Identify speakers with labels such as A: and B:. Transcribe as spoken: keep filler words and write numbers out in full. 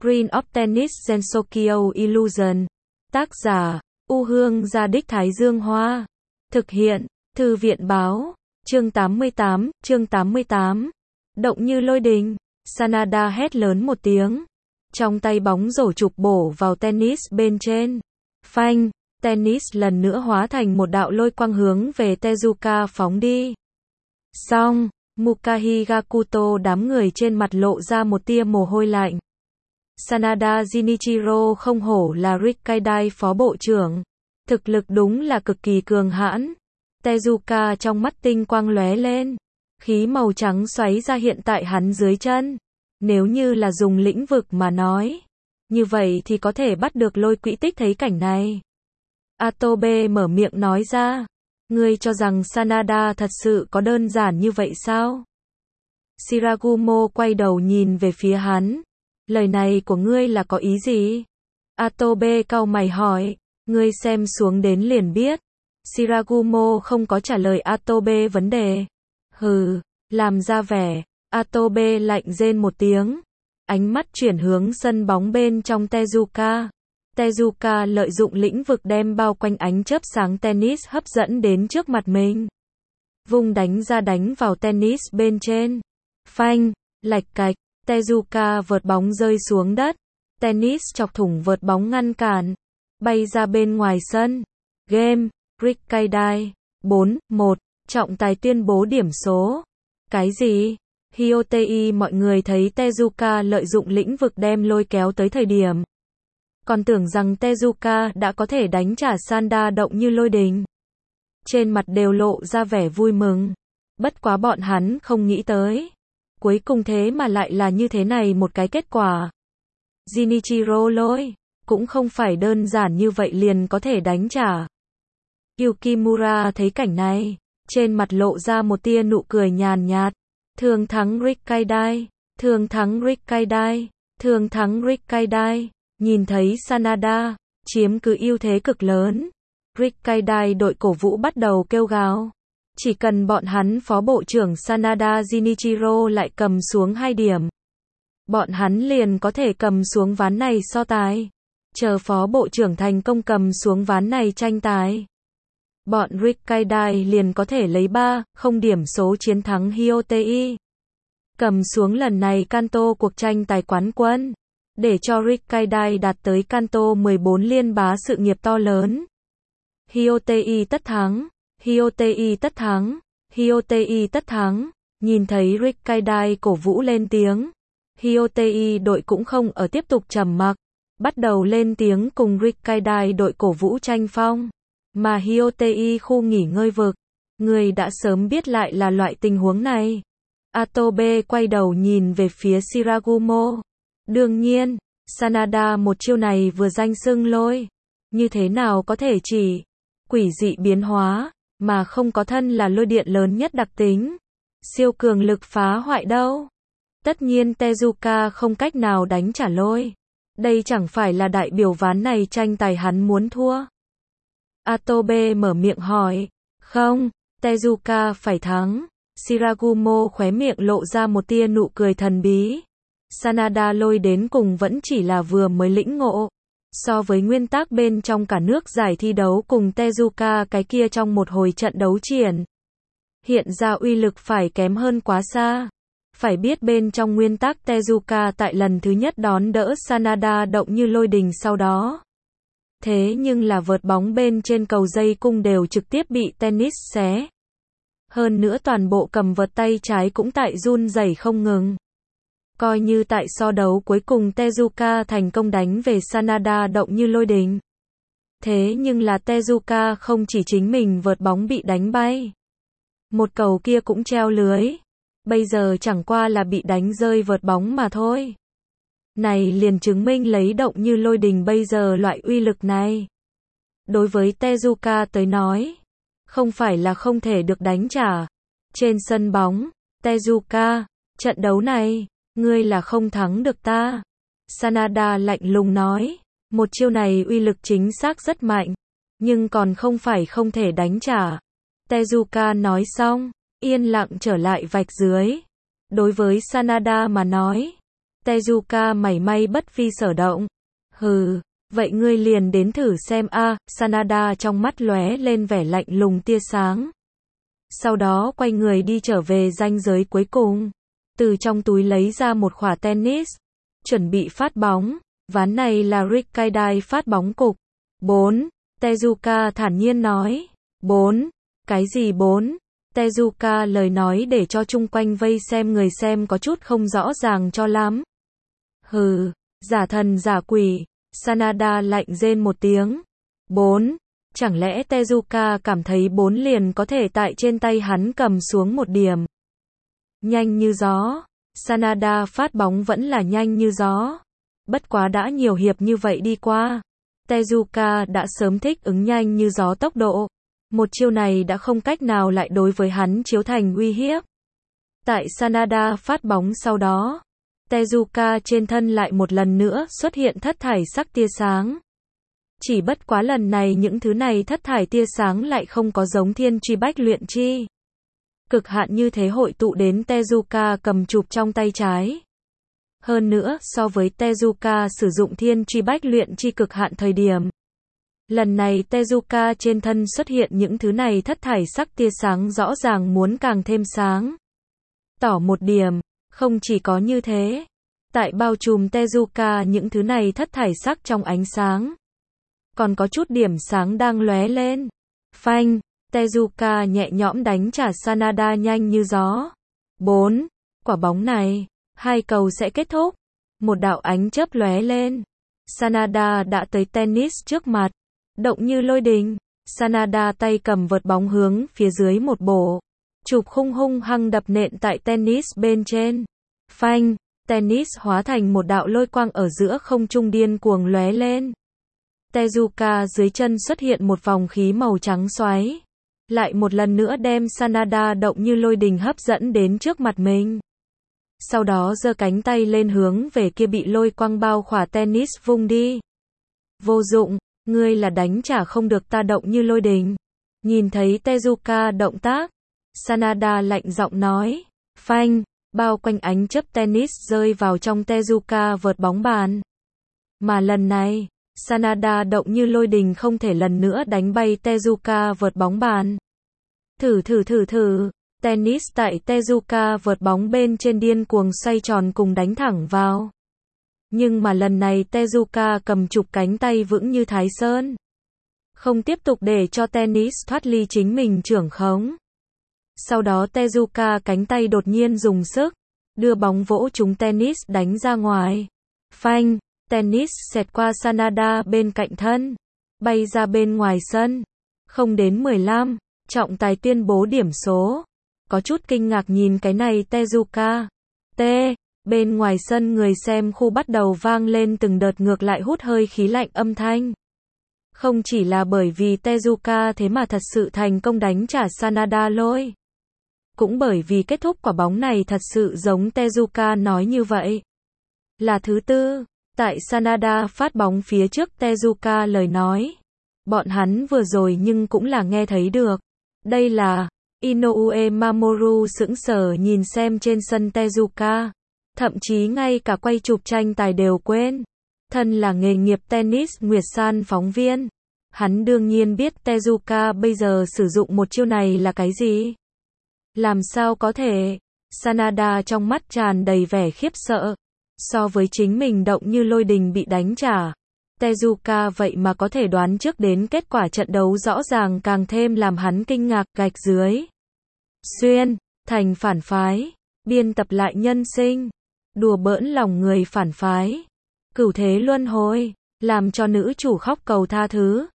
A: Green of Tennis Sensokyo Illusion. Tác giả, U Hương Gia Đích Thái Dương Hoa. Thực hiện, Thư viện Báo. Chương tám mươi tám, chương tám mươi tám. Động như lôi đình. Sanada hét lớn một tiếng. Trong tay bóng rổ chụp bổ vào tennis bên trên. Phanh, tennis lần nữa hóa thành một đạo lôi quang hướng về Tezuka phóng đi. Xong, Mukahi Gakuto đám người trên mặt lộ ra một tia mồ hôi lạnh. Sanada Jinichiro không hổ là Rikkaidai phó bộ trưởng. Thực lực đúng là cực kỳ cường hãn. Tezuka trong mắt tinh quang lóe lên. Khí màu trắng xoáy ra hiện tại hắn dưới chân. Nếu như là dùng lĩnh vực mà nói, như vậy thì có thể bắt được lôi quỹ tích thấy cảnh này. Atobe mở miệng nói ra. Ngươi cho rằng Sanada thật sự có đơn giản như vậy sao? Shiragumo quay đầu nhìn về phía hắn. Lời này của ngươi là có ý gì? Atobe cau mày hỏi. Ngươi xem xuống đến liền biết. Shiragumo không có trả lời Atobe vấn đề. Hừ, làm ra vẻ. Atobe lạnh rên một tiếng. Ánh mắt chuyển hướng sân bóng bên trong Tezuka. Tezuka lợi dụng lĩnh vực đem bao quanh ánh chớp sáng tennis hấp dẫn đến trước mặt mình. Vung đánh ra đánh vào tennis bên trên. Phanh, lạch cạch, Tezuka vợt bóng rơi xuống đất. Tennis chọc thủng vợt bóng ngăn cản. Bay ra bên ngoài sân. Game, Rikkaidai, bốn một, trọng tài tuyên bố điểm số. Cái gì? Hyotei mọi người thấy Tezuka lợi dụng lĩnh vực đem lôi kéo tới thời điểm. Còn tưởng rằng Tezuka đã có thể đánh trả Sanda động như lôi đình. Trên mặt đều lộ ra vẻ vui mừng. Bất quá bọn hắn không nghĩ tới. Cuối cùng thế mà lại là như thế này một cái kết quả. Jinichiro lôi, cũng không phải đơn giản như vậy liền có thể đánh trả. Yukimura thấy cảnh này, trên mặt lộ ra một tia nụ cười nhàn nhạt. Thường thắng Rikkaidai, thường thắng Rikkaidai, thường thắng Rikkaidai. Nhìn thấy Sanada chiếm cứ ưu thế cực lớn, Rikkaidai đội cổ vũ bắt đầu kêu gào. Chỉ cần bọn hắn phó bộ trưởng Sanada Jinichiro lại cầm xuống hai điểm, bọn hắn liền có thể cầm xuống ván này so tài. Chờ phó bộ trưởng thành công cầm xuống ván này tranh tài, bọn Rikkaidai liền có thể lấy ba không điểm số chiến thắng Hyotei. Cầm xuống lần này Kanto cuộc tranh tài quán quân. Để cho Rikkaidai đạt tới Kanto mười bốn liên bá sự nghiệp to lớn. Hyotei tất thắng, Hyotei tất thắng, Hyotei tất thắng. Nhìn thấy Rikkaidai cổ vũ lên tiếng, Hyotei đội cũng không ở tiếp tục trầm mặc, bắt đầu lên tiếng cùng Rikkaidai đội cổ vũ tranh phong. Mà Hyotei khu nghỉ ngơi vực, người đã sớm biết lại là loại tình huống này. Atobe quay đầu nhìn về phía Shiragumo. Đương nhiên, Sanada một chiêu này vừa danh xưng lôi. Như thế nào có thể chỉ quỷ dị biến hóa, mà không có thân là lôi điện lớn nhất đặc tính. Siêu cường lực phá hoại đâu. Tất nhiên Tezuka không cách nào đánh trả lôi. Đây chẳng phải là đại biểu ván này tranh tài hắn muốn thua. Atobe mở miệng hỏi. Không, Tezuka phải thắng. Shiragumo khóe miệng lộ ra một tia nụ cười thần bí. Sanada lôi đến cùng vẫn chỉ là vừa mới lĩnh ngộ. So với nguyên tắc bên trong cả nước giải thi đấu cùng Tezuka cái kia trong một hồi trận đấu triển, hiện ra uy lực phải kém hơn quá xa. Phải biết bên trong nguyên tắc Tezuka tại lần thứ nhất đón đỡ Sanada động như lôi đình sau đó. Thế nhưng là vợt bóng bên trên cầu dây cung đều trực tiếp bị tennis xé. Hơn nữa toàn bộ cầm vợt tay trái cũng tại run rẩy không ngừng. Coi như tại so đấu cuối cùng Tezuka thành công đánh về Sanada động như lôi đình. Thế nhưng là Tezuka không chỉ chính mình vợt bóng bị đánh bay. Một cầu kia cũng treo lưới. Bây giờ chẳng qua là bị đánh rơi vợt bóng mà thôi. Này liền chứng minh lấy động như lôi đình bây giờ loại uy lực này. Đối với Tezuka tới nói, không phải là không thể được đánh trả. Trên sân bóng, Tezuka, trận đấu này, ngươi là không thắng được ta. Sanada lạnh lùng nói, một chiêu này uy lực chính xác rất mạnh, nhưng còn không phải không thể đánh trả. Tezuka nói xong, yên lặng trở lại vạch dưới. Đối với Sanada mà nói, Tezuka mảy may bất vi sở động. Hừ, vậy ngươi liền đến thử xem a, Sanada trong mắt lóe lên vẻ lạnh lùng tia sáng. Sau đó quay người đi trở về ranh giới cuối cùng. Từ trong túi lấy ra một quả tennis, chuẩn bị phát bóng. Ván này là Rikkaidai phát bóng cục. bốn. Tezuka thản nhiên nói. bốn. Cái gì bốn? Tezuka lời nói để cho chung quanh vây xem người xem có chút không rõ ràng cho lắm. Hừ, giả thần giả quỷ. Sanada lạnh rên một tiếng. bốn. Chẳng lẽ Tezuka cảm thấy bốn liền có thể tại trên tay hắn cầm xuống một điểm. Nhanh như gió. Sanada phát bóng vẫn là nhanh như gió. Bất quá đã nhiều hiệp như vậy đi qua. Tezuka đã sớm thích ứng nhanh như gió tốc độ. Một chiêu này đã không cách nào lại đối với hắn chiếu thành uy hiếp. Tại Sanada phát bóng sau đó, Tezuka trên thân lại một lần nữa xuất hiện thất thải sắc tia sáng. Chỉ bất quá lần này những thứ này thất thải tia sáng lại không có giống thiên truy bách luyện chi. Cực hạn như thế hội tụ đến Tezuka cầm chụp trong tay trái. Hơn nữa, so với Tezuka sử dụng thiên truy bách luyện chi cực hạn thời điểm. Lần này Tezuka trên thân xuất hiện những thứ này thất thải sắc tia sáng rõ ràng muốn càng thêm sáng. Tỏ một điểm, không chỉ có như thế. Tại bao trùm Tezuka những thứ này thất thải sắc trong ánh sáng. Còn có chút điểm sáng đang lóe lên. Phanh, Tezuka nhẹ nhõm đánh trả Sanada nhanh như gió. bốn. Quả bóng này, hai cầu sẽ kết thúc. Một đạo ánh chớp lóe lên. Sanada đã tới tennis trước mặt. Động như lôi đình. Sanada tay cầm vợt bóng hướng phía dưới một bổ. Chụp hung hung hăng đập nện tại tennis bên trên. Phanh, tennis hóa thành một đạo lôi quang ở giữa không trung điên cuồng lóe lên. Tezuka dưới chân xuất hiện một vòng khí màu trắng xoáy. Lại một lần nữa đem Sanada động như lôi đình hấp dẫn đến trước mặt mình. Sau đó giơ cánh tay lên hướng về kia bị lôi quang bao khỏa tennis vung đi. Vô dụng, ngươi là đánh trả không được ta động như lôi đình. Nhìn thấy Tezuka động tác, Sanada lạnh giọng nói. Phanh, bao quanh ánh chớp tennis rơi vào trong Tezuka vợt bóng bàn. Mà lần này, Sanada động như lôi đình không thể lần nữa đánh bay Tezuka vợt bóng bàn. Thử thử thử thử, tennis tại Tezuka vợt bóng bên trên điên cuồng xoay tròn cùng đánh thẳng vào. Nhưng mà lần này Tezuka cầm chụp cánh tay vững như Thái Sơn. Không tiếp tục để cho tennis thoát ly chính mình trưởng khống. Sau đó Tezuka cánh tay đột nhiên dùng sức, đưa bóng vỗ trúng tennis đánh ra ngoài. Phanh, tennis xẹt qua Sanada bên cạnh thân, bay ra bên ngoài sân. Không đến mười lăm, trọng tài tuyên bố điểm số. Có chút kinh ngạc nhìn cái này Tezuka. T. Bên ngoài sân người xem khu bắt đầu vang lên từng đợt ngược lại hút hơi khí lạnh âm thanh. Không chỉ là bởi vì Tezuka thế mà thật sự thành công đánh trả Sanada lôi. Cũng bởi vì kết thúc quả bóng này thật sự giống Tezuka nói như vậy. Là thứ tư, tại Sanada phát bóng phía trước Tezuka lời nói. Bọn hắn vừa rồi nhưng cũng là nghe thấy được. Đây là, Inoue Mamoru sững sờ nhìn xem trên sân Tezuka. Thậm chí ngay cả quay chụp tranh tài đều quên. Thân là nghề nghiệp tennis Nguyệt San phóng viên. Hắn đương nhiên biết Tezuka bây giờ sử dụng một chiêu này là cái gì. Làm sao có thể? Sanada trong mắt tràn đầy vẻ khiếp sợ. So với chính mình động như lôi đình bị đánh trả. Tezuka vậy mà có thể đoán trước đến kết quả trận đấu rõ ràng càng thêm làm hắn kinh ngạc gạch dưới. Xuyên, thành phản phái, biên tập lại nhân sinh, đùa bỡn lòng người phản phái, cửu thế luân hồi, làm cho nữ chủ khóc cầu tha thứ.